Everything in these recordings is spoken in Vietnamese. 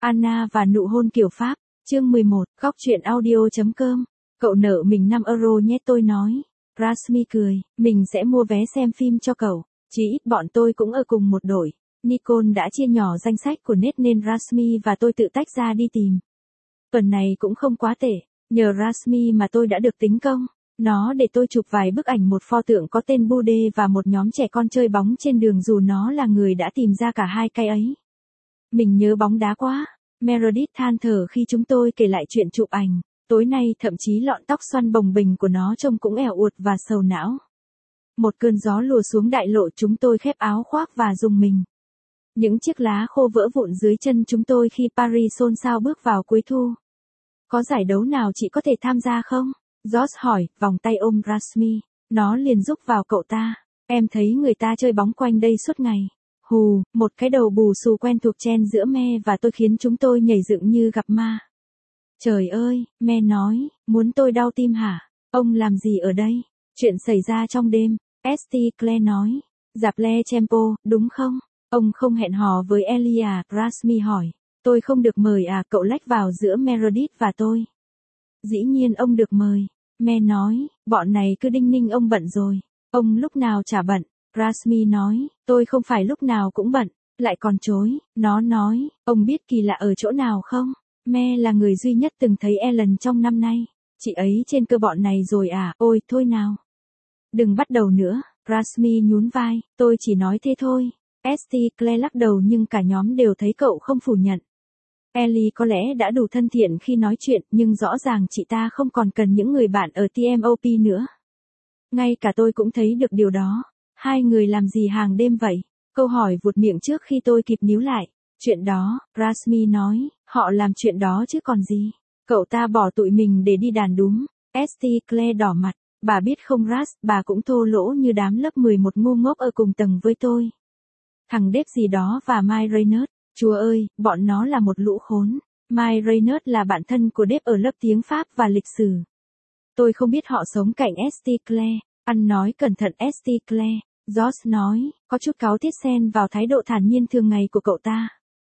Anna và nụ hôn kiểu Pháp, chương 11, góc truyện audio.com. Cậu nợ mình 5 euro nhé, tôi nói. Rasmi cười, mình sẽ mua vé xem phim cho cậu. Chỉ ít bọn tôi cũng ở cùng một đội. Nicole đã chia nhỏ danh sách của Nết nên Rasmi và tôi tự tách ra đi tìm. Tuần này cũng không quá tệ, nhờ Rasmi mà tôi đã được tính công. Nó để tôi chụp vài bức ảnh một pho tượng có tên Bude và một nhóm trẻ con chơi bóng trên đường dù nó là người đã tìm ra cả hai cái ấy. Mình nhớ bóng đá quá. Meredith than thở khi chúng tôi kể lại chuyện chụp ảnh. Tối nay thậm chí lọn tóc xoăn bồng bềnh của nó trông cũng ẻo uột và sầu não. Một cơn gió lùa xuống đại lộ, chúng tôi khép áo khoác và rùng mình. Những chiếc lá khô vỡ vụn dưới chân chúng tôi khi Paris xôn xao bước vào cuối thu. Có giải đấu nào chị có thể tham gia không? George hỏi, vòng tay ôm Rasmi. Nó liền rúc vào cậu ta. Em thấy người ta chơi bóng quanh đây suốt ngày. Hù, một cái đầu bù xù quen thuộc chen giữa Me và tôi khiến chúng tôi nhảy dựng như gặp ma. Trời ơi, Me nói, muốn tôi đau tim hả? Ông làm gì ở đây? Chuyện xảy ra trong đêm, St. Clair nói. Dạp Le Tempo, đúng không? Ông không hẹn hò với Ellie à? Rasmi hỏi. Tôi không được mời à? Cậu lách vào giữa Meredith và tôi. Dĩ nhiên ông được mời. Me nói, bọn này cứ đinh ninh ông bận rồi. Ông lúc nào chả bận. Rasmi nói, tôi không phải lúc nào cũng bận, lại còn chối. Nó nói, ông biết kỳ lạ ở chỗ nào không? Me là người duy nhất từng thấy Ellen trong năm nay. Chị ấy trên cơ bọn này rồi à? Ôi, thôi nào. Đừng bắt đầu nữa. Rasmi nhún vai, tôi chỉ nói thế thôi. St. Clair lắc đầu nhưng cả nhóm đều thấy cậu không phủ nhận. Ellie có lẽ đã đủ thân thiện khi nói chuyện nhưng rõ ràng chị ta không còn cần những người bạn ở TMOP nữa. Ngay cả tôi cũng thấy được điều đó. Hai người làm gì hàng đêm vậy? Câu hỏi vụt miệng trước khi tôi kịp níu lại. Chuyện đó, Rasmi nói, họ làm chuyện đó chứ còn gì. Cậu ta bỏ tụi mình để đi đàn đúng. St. Clair đỏ mặt. Bà biết không Ras, bà cũng thô lỗ như đám lớp 11 ngu ngốc ở cùng tầng với tôi. Thằng Dave gì đó và Mike Reynolds. Chúa ơi, bọn nó là một lũ khốn. Mike Reynolds là bạn thân của Dave ở lớp tiếng Pháp và lịch sử. Tôi không biết họ sống cạnh St. Clair. Ăn nói cẩn thận St. Clair. George nói, có chút cáu tiết xen vào thái độ thản nhiên thường ngày của cậu ta.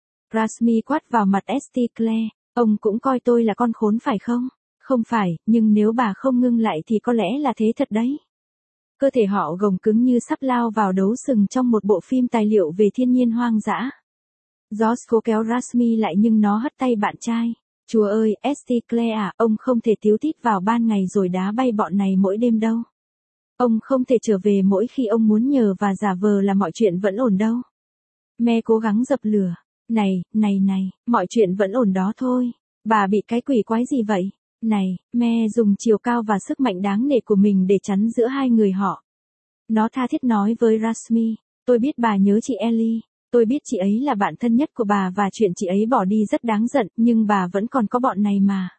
Rasmi quát vào mặt St. Clair, ông cũng coi tôi là con khốn phải không? Không phải, nhưng nếu bà không ngưng lại thì có lẽ là thế thật đấy. Cơ thể họ gồng cứng như sắp lao vào đấu sừng trong một bộ phim tài liệu về thiên nhiên hoang dã. George cố kéo Rasmi lại nhưng nó hất tay bạn trai. Chúa ơi, St. Clair à, ông không thể tíu tít vào ban ngày rồi đá bay bọn này mỗi đêm đâu. Ông không thể trở về mỗi khi ông muốn nhờ và giả vờ là mọi chuyện vẫn ổn đâu. Me cố gắng dập lửa. Này, mọi chuyện vẫn ổn đó thôi. Bà bị cái quỷ quái gì vậy? Này, Me dùng chiều cao và sức mạnh đáng nể của mình để chắn giữa hai người họ. Nó tha thiết nói với Rasmi, tôi biết bà nhớ chị Ellie. Tôi biết chị ấy là bạn thân nhất của bà và chuyện chị ấy bỏ đi rất đáng giận, nhưng bà vẫn còn có bọn này mà.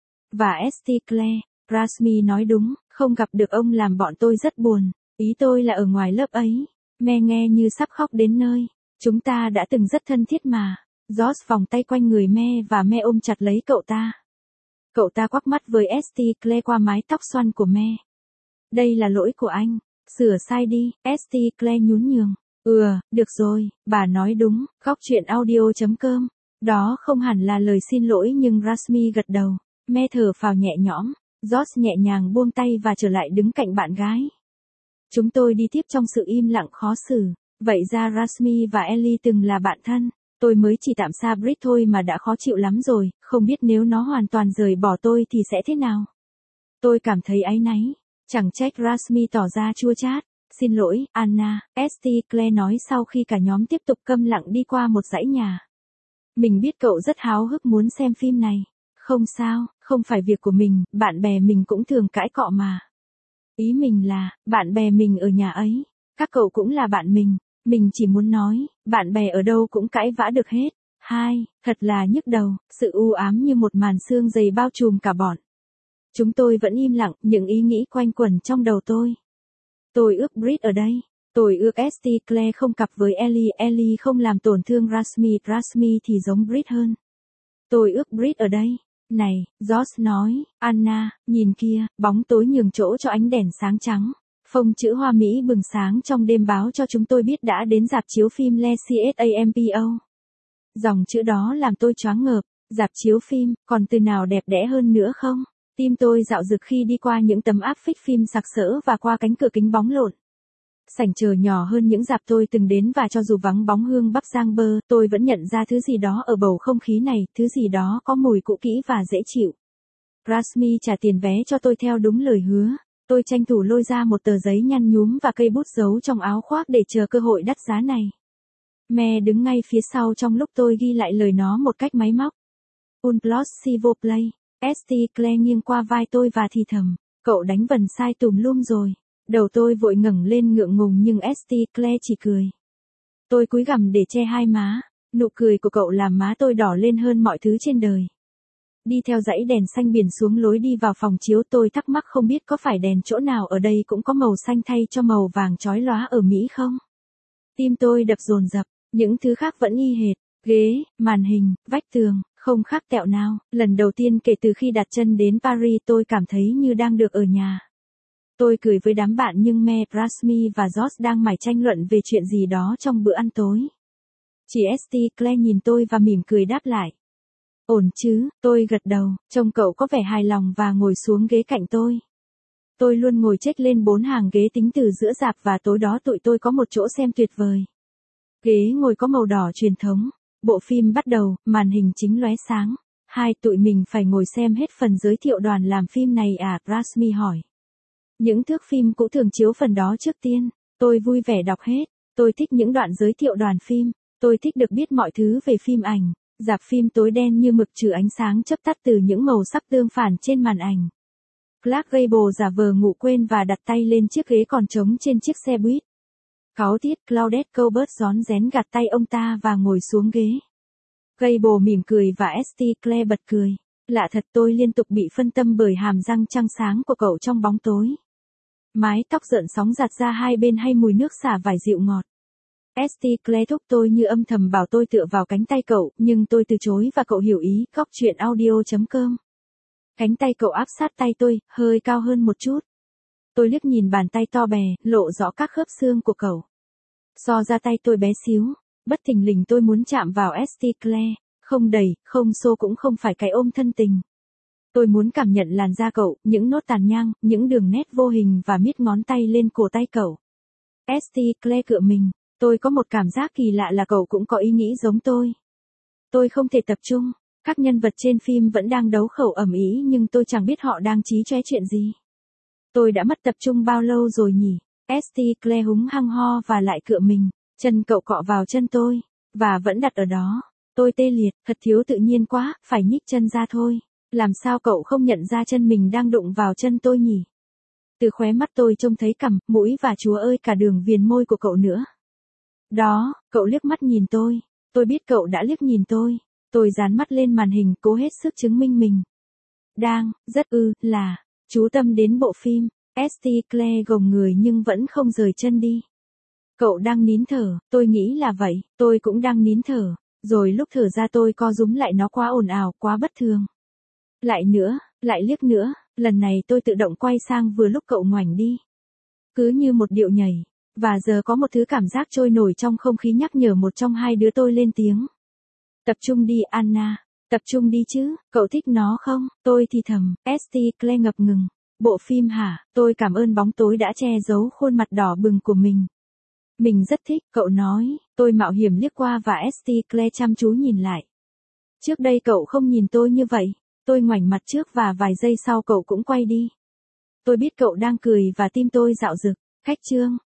Và St. Clair, Rasmi nói đúng, không gặp được ông làm bọn tôi rất buồn. Ý tôi là ở ngoài lớp ấy. Me nghe như sắp khóc đến nơi. Chúng ta đã từng rất thân thiết mà. George vòng tay quanh người Me và Me ôm chặt lấy cậu ta. Cậu ta quắc mắt với St. Clair qua mái tóc xoăn của Me. Đây là lỗi của anh. Sửa sai đi. St. Clair nhún nhường. Được rồi, bà nói đúng. Góc truyện audio.com. Đó không hẳn là lời xin lỗi nhưng Rasmi gật đầu. Me thở phào nhẹ nhõm. George nhẹ nhàng buông tay và trở lại đứng cạnh bạn gái. Chúng tôi đi tiếp trong sự im lặng khó xử. Vậy ra Rasmi và Ellie từng là bạn thân. Tôi mới chỉ tạm xa Brit thôi mà đã khó chịu lắm rồi, không biết nếu nó hoàn toàn rời bỏ tôi thì sẽ thế nào. Tôi cảm thấy áy náy. Chẳng trách Rasmi tỏ ra chua chát. Xin lỗi, Anna, St. Clair nói sau khi cả nhóm tiếp tục câm lặng đi qua một dãy nhà. Mình biết cậu rất háo hức muốn xem phim này. Không sao, không phải việc của mình, bạn bè mình cũng thường cãi cọ mà. Ý mình là, bạn bè mình ở nhà ấy, các cậu cũng là bạn mình chỉ muốn nói, bạn bè ở đâu cũng cãi vã được hết. Thật là nhức đầu, sự u ám như một màn sương dày bao trùm cả bọn. Chúng tôi vẫn im lặng, những ý nghĩ quanh quẩn trong đầu tôi. Tôi ước Brit ở đây. Tôi ước St. Clair không cặp với Ellie không làm tổn thương Rasmi thì giống Brit hơn. Tôi ước Brit ở đây. Này, George nói, Anna, nhìn kia, bóng tối nhường chỗ cho ánh đèn sáng trắng. Phông chữ hoa Mỹ bừng sáng trong đêm báo cho chúng tôi biết đã đến rạp chiếu phim Le CSAMPO. Dòng chữ đó làm tôi choáng ngợp. Rạp chiếu phim, còn từ nào đẹp đẽ hơn nữa không? Tim tôi dạo dực khi đi qua những tấm áp phích phim sặc sỡ và qua cánh cửa kính bóng lộn. Sảnh chờ nhỏ hơn những rạp tôi từng đến và cho dù vắng bóng hương bắp rang bơ, tôi vẫn nhận ra thứ gì đó ở bầu không khí này, thứ gì đó có mùi cũ kỹ và dễ chịu. Rasmi trả tiền vé cho tôi theo đúng lời hứa. Tôi tranh thủ lôi ra một tờ giấy nhăn nhúm và cây bút giấu trong áo khoác để chờ cơ hội đắt giá này. Me đứng ngay phía sau trong lúc tôi ghi lại lời nó một cách máy móc. Un plus s'il vous plaît. St. Claire nghiêng qua vai tôi và thì thầm. Cậu đánh vần sai tùm lum rồi. Đầu tôi vội ngẩng lên ngượng ngùng nhưng St. Claire chỉ cười. Tôi cúi gằm để che hai má. Nụ cười của cậu làm má tôi đỏ lên hơn mọi thứ trên đời. Đi theo dãy đèn xanh biển xuống lối đi vào phòng chiếu, tôi thắc mắc không biết có phải đèn chỗ nào ở đây cũng có màu xanh thay cho màu vàng chói lóa ở Mỹ không? Tim tôi đập dồn dập, những thứ khác vẫn y hệt, ghế, màn hình, vách tường, không khác tẹo nào. Lần đầu tiên kể từ khi đặt chân đến Paris tôi cảm thấy như đang được ở nhà. Tôi cười với đám bạn nhưng Me, Rasmi và George đang mải tranh luận về chuyện gì đó trong bữa ăn tối. Chị St. Claire nhìn tôi và mỉm cười đáp lại. Ổn chứ, tôi gật đầu, trông cậu có vẻ hài lòng và ngồi xuống ghế cạnh tôi. Tôi luôn ngồi chếch lên 4 hàng ghế tính từ giữa rạp và tối đó tụi tôi có một chỗ xem tuyệt vời. Ghế ngồi có màu đỏ truyền thống. Bộ phim bắt đầu, màn hình chính lóe sáng. Tụi mình phải ngồi xem hết phần giới thiệu đoàn làm phim này à? Rasmi hỏi. Những thước phim cũ thường chiếu phần đó trước tiên. Tôi vui vẻ đọc hết. Tôi thích những đoạn giới thiệu đoàn phim. Tôi thích được biết mọi thứ về phim ảnh. Rạp phim tối đen như mực trừ ánh sáng chớp tắt từ những màu sắc tương phản trên màn ảnh. Clark Gable giả vờ ngủ quên và đặt tay lên chiếc ghế còn trống trên chiếc xe buýt. Cáu tiết, Claudette Colbert rón rén gạt tay ông ta và ngồi xuống ghế. Gable mỉm cười và St. Claire bật cười. Lạ thật, tôi liên tục bị phân tâm bởi hàm răng trắng sáng của cậu trong bóng tối. Mái tóc rợn sóng giặt ra hai bên hay mùi nước xả vải dịu ngọt. St. Claire thúc tôi như âm thầm bảo tôi tựa vào cánh tay cậu, nhưng tôi từ chối và cậu hiểu ý. Góc truyện audio.com. Cánh tay cậu áp sát tay tôi, hơi cao hơn một chút. Tôi liếc nhìn bàn tay to bè, lộ rõ các khớp xương của cậu. So ra tay tôi bé xíu, bất thình lình tôi muốn chạm vào St. Claire, không đẩy, không xô cũng không phải cái ôm thân tình. Tôi muốn cảm nhận làn da cậu, những nốt tàn nhang, những đường nét vô hình và miết ngón tay lên cổ tay cậu. St. Claire cựa mình. Tôi có một cảm giác kỳ lạ là cậu cũng có ý nghĩ giống tôi. Tôi không thể tập trung. Các nhân vật trên phim vẫn đang đấu khẩu ầm ĩ nhưng tôi chẳng biết họ đang chí chóe chuyện gì. Tôi đã mất tập trung bao lâu rồi nhỉ? St. Claire húng hăng ho và lại cựa mình. Chân cậu cọ vào chân tôi. Và vẫn đặt ở đó. Tôi tê liệt, thật thiếu tự nhiên quá, phải nhích chân ra thôi. Làm sao cậu không nhận ra chân mình đang đụng vào chân tôi nhỉ? Từ khóe mắt tôi trông thấy cằm, mũi và chúa ơi cả đường viền môi của cậu nữa. Đó, cậu liếc mắt nhìn tôi. Tôi biết cậu đã liếc nhìn tôi. Tôi dán mắt lên màn hình cố hết sức chứng minh mình. Chú tâm đến bộ phim. St. Claire gồng người nhưng vẫn không rời chân đi. Cậu đang nín thở, tôi nghĩ là vậy, tôi cũng đang nín thở. Rồi lúc thở ra tôi co rúm lại, nó quá ồn ào, quá bất thường. Lại nữa, lại liếc nữa, lần này tôi tự động quay sang vừa lúc cậu ngoảnh đi. Cứ như một điệu nhảy. Và giờ có một thứ cảm giác trôi nổi trong không khí nhắc nhở một trong hai đứa tôi lên tiếng. Tập trung đi Anna, tập trung đi chứ, cậu thích nó không? Tôi thì thầm. St. Claire ngập ngừng. Bộ phim hả? Tôi cảm ơn bóng tối đã che giấu khuôn mặt đỏ bừng của mình. Mình rất thích, cậu nói. Tôi mạo hiểm liếc qua và St. Claire chăm chú nhìn lại. Trước đây cậu không nhìn tôi như vậy. Tôi ngoảnh mặt trước và vài giây sau cậu cũng quay đi. Tôi biết cậu đang cười và tim tôi dạo dực. Khách trương.